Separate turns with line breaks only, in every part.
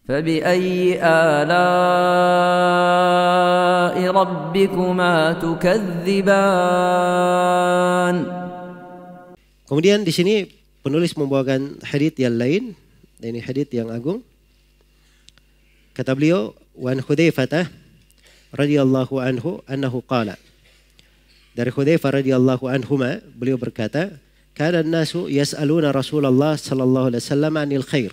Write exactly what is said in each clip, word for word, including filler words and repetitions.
فبأي آلاء ربكما تكذبان.
Kemudian di sini penulis membawakan hadits yang lain, dan ini hadits yang agung. Kata beliau, "Wa an Hudzaifah radhiyallahu anhu annahu qala." Dari Hudzaifah radhiyallahu anhuma, beliau berkata, "Kana an-nasu yas'aluna Rasulullah sallallahu alaihi wasallam 'anil khair.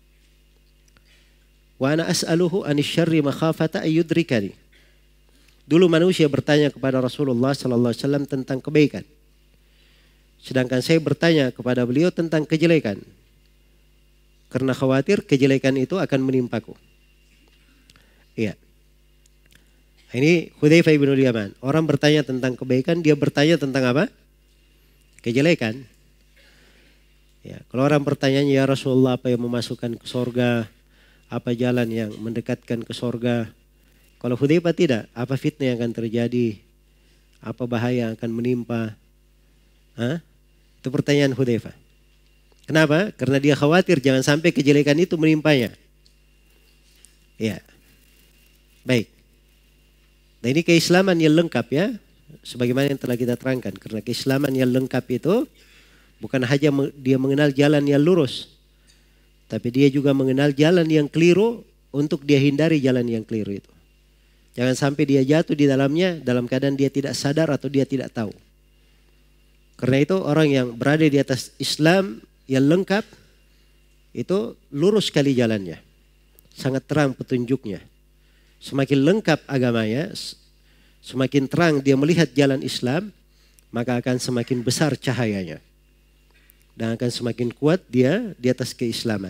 Wa ana as'aluhu 'anil syarri makhafata ay yudrikani." Dulu manusia bertanya kepada Rasulullah sallallahu alaihi wasallam tentang kebaikan. Sedangkan saya bertanya kepada beliau tentang kejelekan, karena khawatir kejelekan itu akan menimpaku. Iya. Ini Hudzaifah bin Yaman. Orang bertanya tentang kebaikan, dia bertanya tentang apa? Kejelekan. Ya, kalau orang bertanya, ya Rasulullah, apa yang memasukkan ke surga? Apa jalan yang mendekatkan ke surga? Kalau Hudzaifah tidak, apa fitnah yang akan terjadi? Apa bahaya yang akan menimpa? Hah? Itu pertanyaan Hudzaifah. Kenapa? Karena dia khawatir jangan sampai kejelekan itu menimpanya. Ya. Baik. Nah, ini keislaman yang lengkap ya. Sebagaimana yang telah kita terangkan. Karena keislaman yang lengkap itu bukan hanya dia mengenal jalan yang lurus, tapi dia juga mengenal jalan yang keliru untuk dia hindari jalan yang keliru itu. Jangan sampai dia jatuh di dalamnya dalam keadaan dia tidak sadar atau dia tidak tahu. Karena itu orang yang berada di atas Islam yang lengkap itu lurus sekali jalannya. Sangat terang petunjuknya. Semakin lengkap agamanya, semakin terang dia melihat jalan Islam, maka akan semakin besar cahayanya. Dan akan semakin kuat dia di atas keislaman.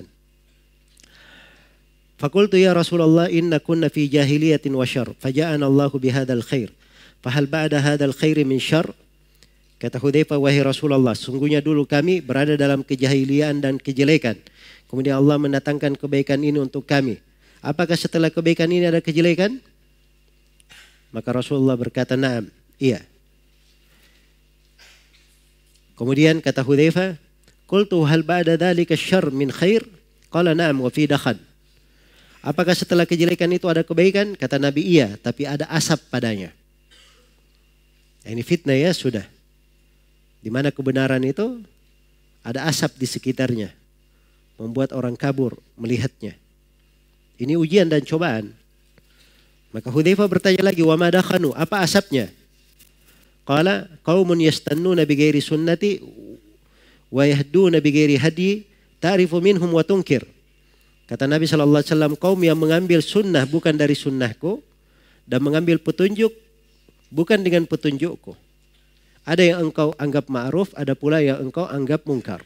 Fakultu ya Rasulullah inna kunna fi jahiliyatin wa syarr. Faja'ana Allahu bihadal khair. Fahal ba'da hadal khairi min syarr? Kata Hudzaifah, wahai Rasulullah, sungguhnya dulu kami berada dalam kejahiliaan dan kejelekan. Kemudian Allah mendatangkan kebaikan ini untuk kami. Apakah setelah kebaikan ini ada kejelekan? Maka Rasulullah berkata, na'am, iya. Kemudian kata Hudzaifah, qultu hal ba'da dzalika syarr min khair? Qala na'am wa fi dakhan. Apakah setelah kejelekan itu ada kebaikan? Kata Nabi, iya, tapi ada asap padanya. Nah, ini fitnah ya, sudah. Di mana kebenaran itu ada asap di sekitarnya, membuat orang kabur melihatnya. Ini ujian dan cobaan. Maka Hudzaifah bertanya lagi, wa ma dakhanu? Apa asapnya? Qala qaumun yastannuna bi ghairi sunnati wa yahduna bi ghairi hadi ta'rifu minhum wa tunkir. Kata Nabi sallallahu alaihi wasallam, kaum yang mengambil sunnah bukan dari sunnahku dan mengambil petunjuk bukan dengan petunjukku. Ada yang engkau anggap ma'ruf, ada pula yang engkau anggap mungkar.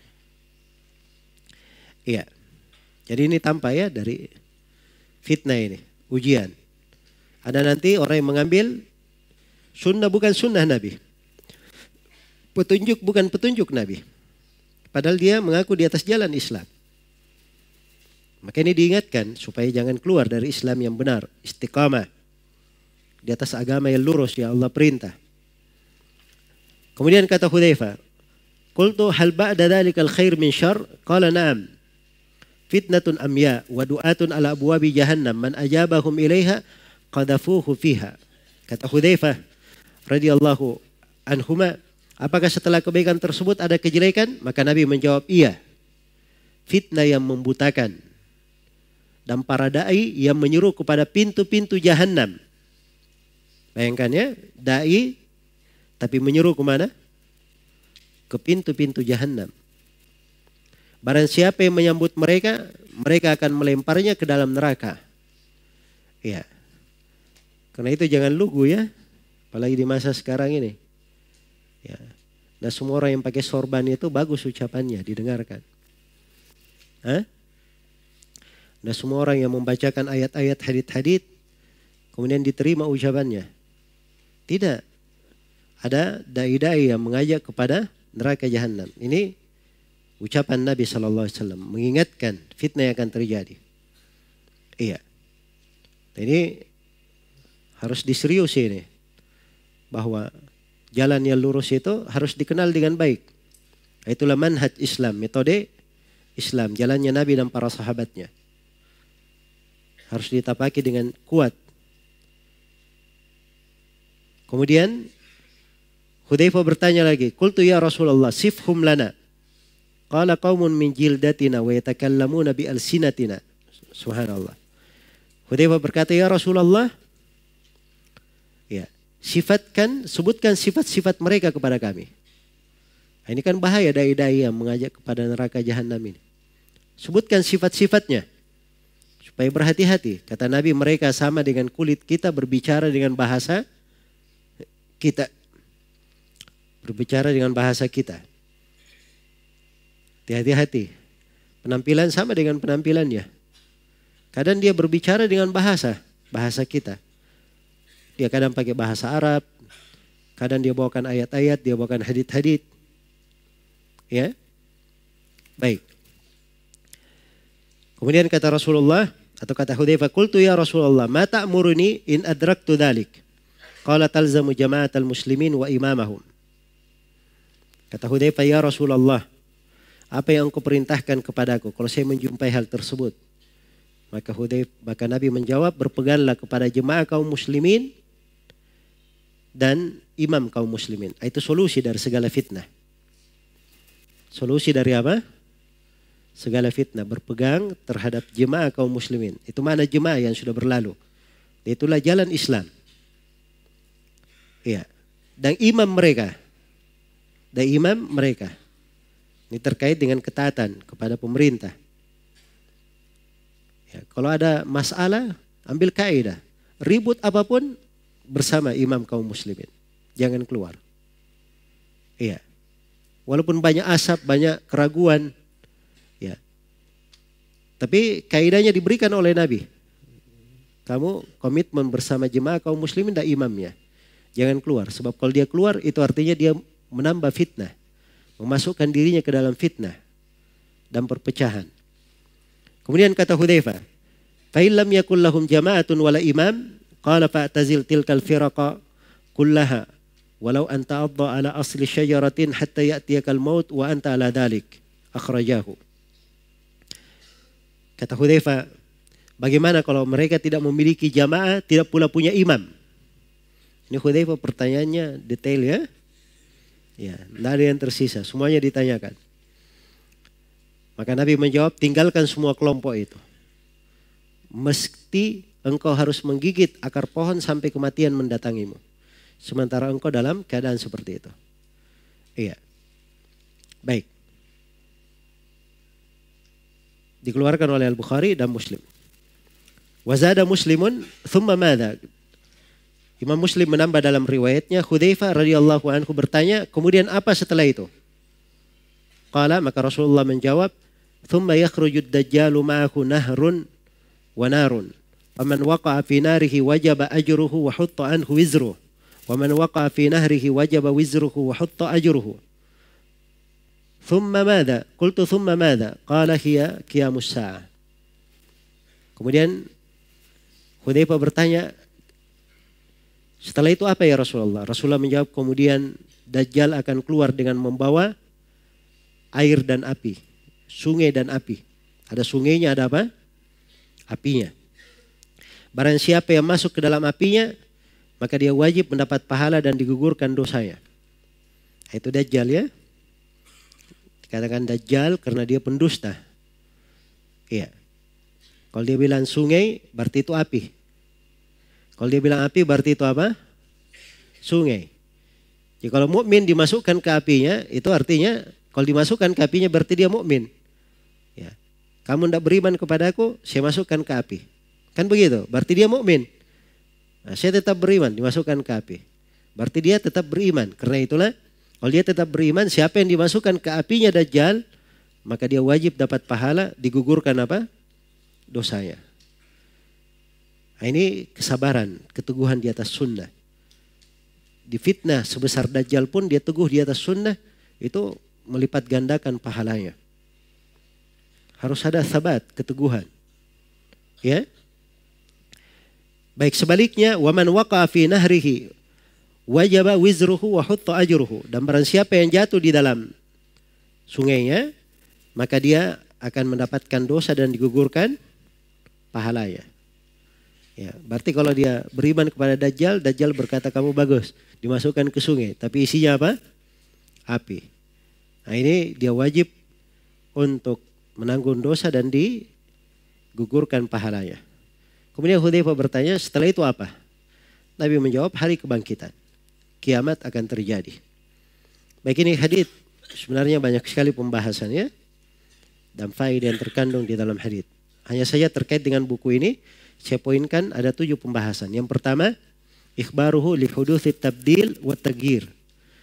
Iya. Jadi ini tampak ya dari fitnah ini, ujian. Ada nanti orang yang mengambil sunnah bukan sunnah Nabi, petunjuk bukan petunjuk Nabi, padahal dia mengaku di atas jalan Islam. Maka ini diingatkan supaya jangan keluar dari Islam yang benar, istiqamah di atas agama yang lurus yang Allah perintah. Kemudian kata Hudzaifah, qultu hal ba'da dzalikal khair min syarr? Qala na'am. Fitnatun amya wa du'atun ala abwabi jahannam man ajabahum ilaiha qadafuhu fiha. Kata Hudzaifah radhiyallahu anhuma, apakah setelah kebaikan tersebut ada kejelekan? Maka Nabi menjawab, iya. Fitnah yang membutakan dan para dai yang menyuruh kepada pintu-pintu jahannam. Bayangkan ya, dai tapi menyuruh ke mana? Ke pintu-pintu jahannam. Barang siapa yang menyambut mereka, mereka akan melemparnya ke dalam neraka. Ya. Karena itu jangan lugu ya, apalagi di masa sekarang ini. Ya. Nah, semua orang yang pakai sorban itu bagus ucapannya, didengarkan. Hah? Nah, semua orang yang membacakan ayat-ayat hadits-hadits kemudian diterima ucapannya. Tidak. Ada dai-dai yang mengajak kepada neraka jahanam. Ini ucapan Nabi sallallahu alaihi wasallam mengingatkan fitnah yang akan terjadi. Iya. Ini harus diserius ini, bahwa jalan yang lurus itu harus dikenal dengan baik. Itulah manhaj Islam, metode Islam, jalannya Nabi dan para sahabatnya. Harus ditapaki dengan kuat. Kemudian Hudzaifah bertanya lagi, "Qultu ya Rasulullah, sifhum lana." Qala qaumun min jildatina wa yatakallamuna bi alsinatina. Subhanallah. Hudzaifah berkata, "Ya Rasulullah, ya, sifatkan, sebutkan sifat-sifat mereka kepada kami." Ini kan bahaya dai-dai yang mengajak kepada neraka jahanam ini. Sebutkan sifat-sifatnya supaya berhati-hati. Kata Nabi, mereka sama dengan kulit kita, berbicara dengan bahasa kita. Berbicara dengan bahasa kita. Hati-hati. Penampilan sama dengan penampilannya. Kadang dia berbicara dengan bahasa, bahasa kita. Dia kadang pakai bahasa Arab. Kadang dia bawakan ayat-ayat, dia bawakan hadits-hadits. Ya. Baik. Kemudian kata Rasulullah atau kata Hudzaifah, "Qultu ya Rasulullah, ma ta'muruni in adraktu dzalik?" Qala talzamu jama'atal muslimin wa imamahum. Kata Hudzaifah, "Ya Rasulullah, apa yang engkau perintahkan kepadaku kalau saya menjumpai hal tersebut?" Maka Hudzaifah, maka Nabi menjawab, "Berpeganglah kepada jemaah kaum muslimin dan imam kaum muslimin." Itu solusi dari segala fitnah. Solusi dari apa? Segala fitnah, berpegang terhadap jemaah kaum muslimin. Itu mana jemaah yang sudah berlalu. Itulah jalan Islam. Iya. Dan imam mereka. Dan imam mereka. Ini terkait dengan ketaatan kepada pemerintah. Ya, kalau ada masalah, ambil kaidah. Ribut apapun bersama imam kaum muslimin. Jangan keluar. Iya. Walaupun banyak asap, banyak keraguan. Ya. Tapi kaidahnya diberikan oleh Nabi. Kamu komitmen bersama jemaah kaum muslimin dan imamnya. Jangan keluar. Sebab kalau dia keluar itu artinya dia menambah fitnah. Memasukkan dirinya ke dalam fitnah. Dan perpecahan. Kemudian kata Hudzaifah, "Fa illam yakul lahum jama'atun wala imam, qala fa'tazil tilkal firaqa kullaha. Walau anta adda ala asli syajaratin hatta ya'tiyakal maut wa anta ala dhalik." Akhrajahu. Kata Hudzaifah, bagaimana kalau mereka tidak memiliki jamaah, tidak pula punya imam? Ini Hudzaifah pertanyaannya detail ya. Ya, tidak ada yang tersisa, semuanya ditanyakan. Maka Nabi menjawab, tinggalkan semua kelompok itu. Mesti engkau harus menggigit akar pohon sampai kematian mendatangimu. Sementara engkau dalam keadaan seperti itu. Iya. Baik. Dikeluarkan oleh Al-Bukhari dan Muslim. Wazada Muslimun thumma madza? Imam Muslim menambah dalam riwayatnya, Hudzaifah radhiyallahu anhu bertanya, kemudian apa setelah itu? Qala, maka Rasulullah menjawab, thumma yakhrujud dajjalu ma'ahu nahrun wa narun. Faman waqa'a fi narihi wajaba ajruhu wa hutta anhu wizruhu. ومن وقع في نهره وجب وزره وحط أجره. ثم ماذا؟ قلت ثم ماذا؟ قال هي قيام الساعة. Kemudian Hudzaifah bertanya, setelah itu apa ya Rasulullah? Rasulullah menjawab, kemudian Dajjal akan keluar dengan membawa air dan api, sungai dan api. Ada sungainya, ada apa? Apinya. Barang siapa yang masuk ke dalam apinya, maka dia wajib mendapat pahala dan digugurkan dosanya. Itu Dajjal ya. Dikatakan Dajjal karena dia pendusta. Iya. Kalau dia bilang sungai, berarti itu api. Kalau dia bilang api, berarti itu apa? Sungai. Jadi kalau mukmin dimasukkan ke apinya, itu artinya kalau dimasukkan ke apinya berarti dia mukmin. Ya. Kamu tidak beriman kepadaku, saya masukkan ke api. Kan begitu? Berarti dia mukmin. Nah, saya tetap beriman, dimasukkan ke api. Berarti dia tetap beriman. Karena itulah, kalau dia tetap beriman, siapa yang dimasukkan ke apinya Dajjal, maka dia wajib dapat pahala, digugurkan apa? Dosanya. Nah, ini kesabaran, keteguhan di atas sunnah. Di fitnah sebesar Dajjal pun dia teguh di atas sunnah, itu melipat gandakan pahalanya. Harus ada sabat, keteguhan. Ya. Baik, sebaliknya, waman waqa'a fi nahrihi wajaba wizruhu wa hutta ajruhu. Dan barang siapa yang jatuh di dalam sungainya, maka dia akan mendapatkan dosa dan digugurkan pahalanya. Ya, berarti kalau dia beriman kepada Dajjal, Dajjal berkata kamu bagus, dimasukkan ke sungai, tapi isinya apa? Api. Nah ini dia wajib untuk menanggung dosa dan digugurkan pahalanya. Kemudian Hudzaifah bertanya, setelah itu apa? Nabi menjawab, hari kebangkitan. Kiamat akan terjadi. Baik, ini hadits sebenarnya banyak sekali pembahasannya dan faedah yang terkandung di dalam hadits. Hanya saja terkait dengan buku ini, saya poinkan ada tujuh pembahasan. Yang pertama, ikhbaruhu li hudutsit tabdil wa taghyir.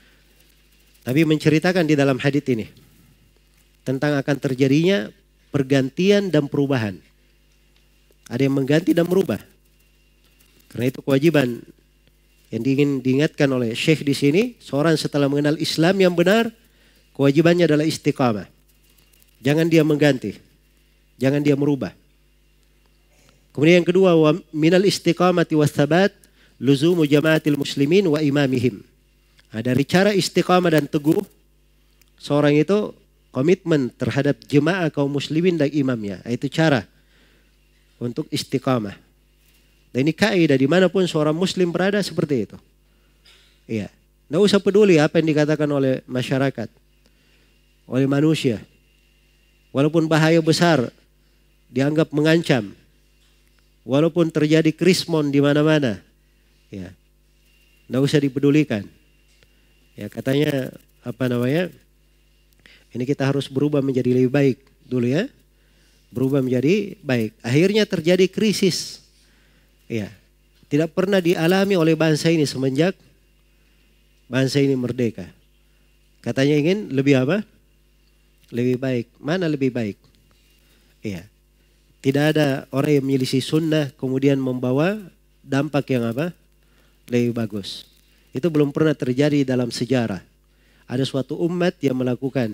Nabi menceritakan di dalam hadits ini tentang akan terjadinya pergantian dan perubahan. Ada yang mengganti dan merubah. Karena itu kewajiban yang diingin diingatkan oleh Syekh di sini, seorang setelah mengenal Islam yang benar, kewajibannya adalah istiqamah. Jangan dia mengganti, jangan dia merubah. Kemudian yang kedua, wa minal istiqamati was tsabat luzumu jamaatil muslimin wa imamihim. Nah, dari cara istiqamah dan teguh, seorang itu komitmen terhadap jemaah kaum muslimin dan imamnya. Itu cara untuk istiqamah. Dan ini kaidah dimanapun seorang muslim berada seperti itu. Iya, nggak usah peduli apa yang dikatakan oleh masyarakat, oleh manusia. Walaupun bahaya besar, dianggap mengancam. Walaupun terjadi krismon di mana-mana, ya, nggak usah dipedulikan. Ya, katanya apa namanya? Ini kita harus berubah menjadi lebih baik dulu ya, berubah menjadi baik. Akhirnya terjadi krisis. Ya, tidak pernah dialami oleh bangsa ini semenjak bangsa ini merdeka. Katanya ingin lebih apa? Lebih baik. Mana lebih baik? Iya. Tidak ada orang yang menyelisih sunnah kemudian membawa dampak yang apa? Lebih bagus. Itu belum pernah terjadi dalam sejarah. Ada suatu umat yang melakukan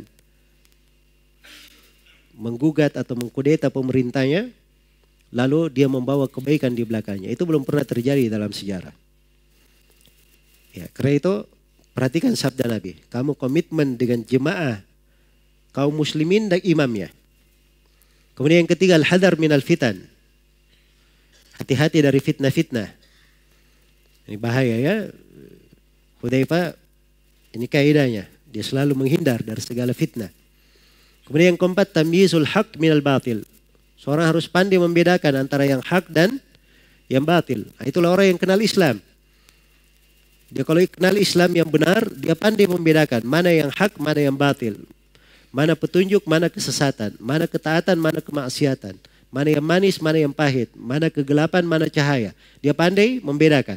menggugat atau mengkudeta pemerintahnya, lalu dia membawa kebaikan di belakangnya. Itu belum pernah terjadi dalam sejarah. Ya, karena itu perhatikan sabda Nabi. Kamu komitmen dengan jemaah kaum muslimin dan imamnya. Kemudian yang ketiga, al-hadar minal fitan. Hati-hati dari fitnah-fitnah. Ini bahaya ya. Hudzaifah, ini kaidahnya. Dia selalu menghindar dari segala fitnah. Kemudian yang keempat, tamyizul haq minal batil. Seorang harus pandai membedakan antara yang hak dan yang batil. Nah, itulah orang yang kenal Islam. Dia kalau kenal Islam yang benar, dia pandai membedakan mana yang hak, mana yang batil. Mana petunjuk, mana kesesatan, mana ketaatan, mana kemaksiatan, mana yang manis, mana yang pahit, mana kegelapan, mana cahaya. Dia pandai membedakan.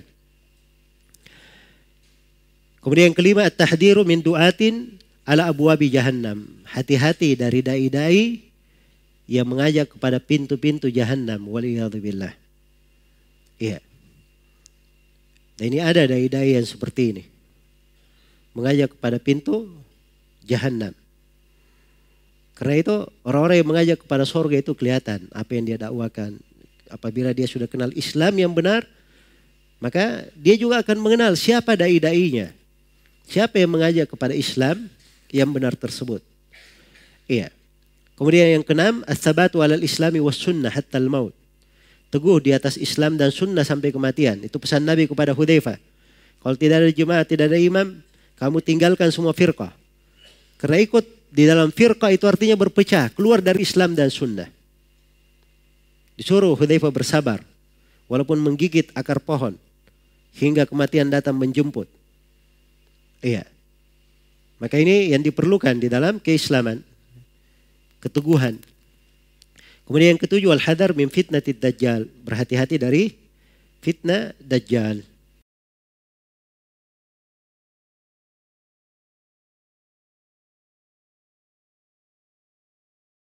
Kemudian yang kelima, at-tahdiru min du'atin ala abwabi jahannam. Hati-hati dari dai-dai yang mengajak kepada pintu-pintu jahannam. Waliyadzubillah. Iya. Dan ini ada dai-dai yang seperti ini. Mengajak kepada pintu jahannam. Karena itu orang-orang yang mengajak kepada surga itu kelihatan apa yang dia dakwakan. Apabila dia sudah kenal Islam yang benar, maka dia juga akan mengenal siapa dai-dainya. Siapa yang mengajak kepada Islam yang benar tersebut. Iya. Kemudian yang keenam, as-sabatu 'alal islami was sunnah hatta al-maut. Teguh di atas Islam dan sunnah sampai kematian. Itu pesan Nabi kepada Hudzaifah. Kalau tidak ada jemaah, tidak ada imam, kamu tinggalkan semua firqah. Karena ikut di dalam firqah itu artinya berpecah, keluar dari Islam dan sunnah. Disuruh Hudzaifah bersabar, walaupun menggigit akar pohon, hingga kematian datang menjemput. Iya. Maka ini yang diperlukan di dalam keislaman, keteguhan. Kemudian yang ketujuh, al-hadar min fitnatid dajjal. Berhati-hati dari fitnah dajjal.